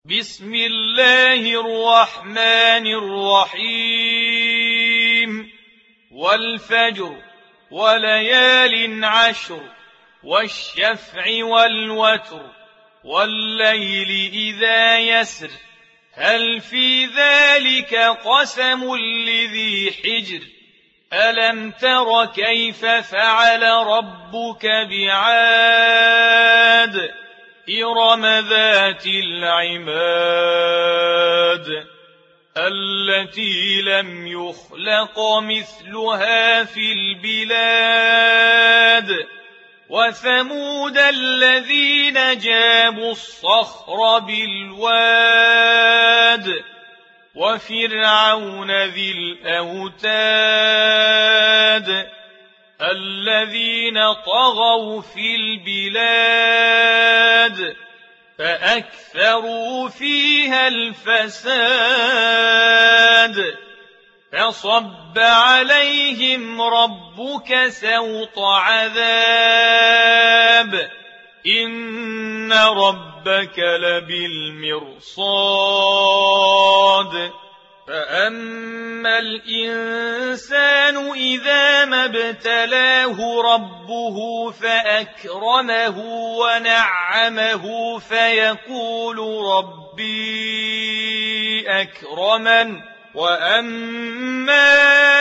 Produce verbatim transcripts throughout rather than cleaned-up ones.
بسم الله الرحمن الرحيم والفجر وليال عشر والشفع والوتر والليل إذا يسر هل في ذلك قسم لذي حجر ألم تر كيف فعل ربك بعاد إرم ذات العماد التي لم يخلق مثلها في البلاد وثمود الذين جابوا الصخر بالواد وفرعون ذي الأوتاد الذين طغوا في البلاد فأكثروا فيها الفساد فصب عليهم ربك سوط عذاب إن ربك لبالمرصاد فأما الإنسان إذا ما ابتلاه ربه فأكرمه ونعمه فيقول ربي أكرمن وأما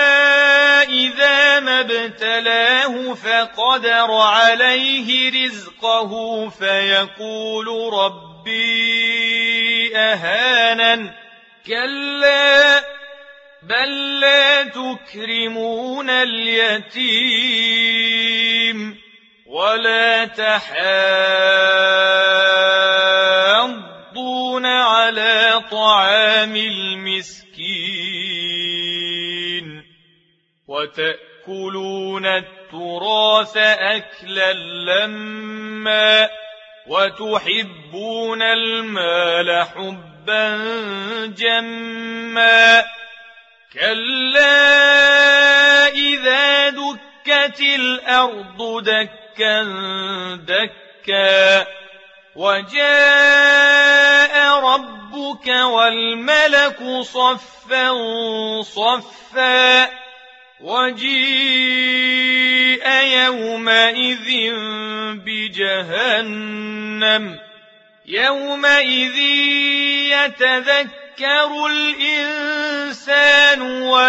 إذا ما ابتلاه فقدر عليه رزقه فيقول ربي أهانن كلا بل لا تكرمون اليتيم ولا تحاضون على طعام المسكين وتأكلون التراث أكلا لما وتحبون المال حبا جما كلا إذا دكت الأرض دكا دكا وجاء ربك والملك صفا صفا وجيء يومئذ بجهنم يومئذ يتذكر الإنسان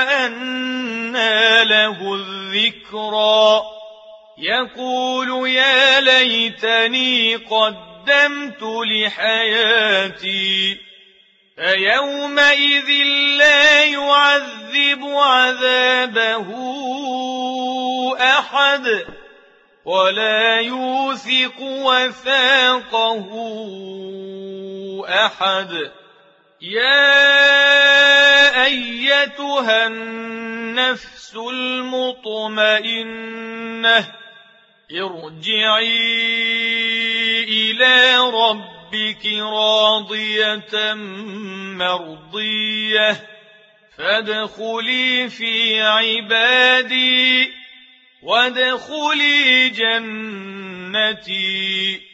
وأنى له الذكرى يقول يا ليتني قدمت لحياتي فيومئذ لا يعذب عذابه أحد ولا يوثق وثاقه أحد يا أيتها النفس المطمئنة ارجعي إلى ربك راضية مرضية فادخلي في عبادي وادخلي جنتي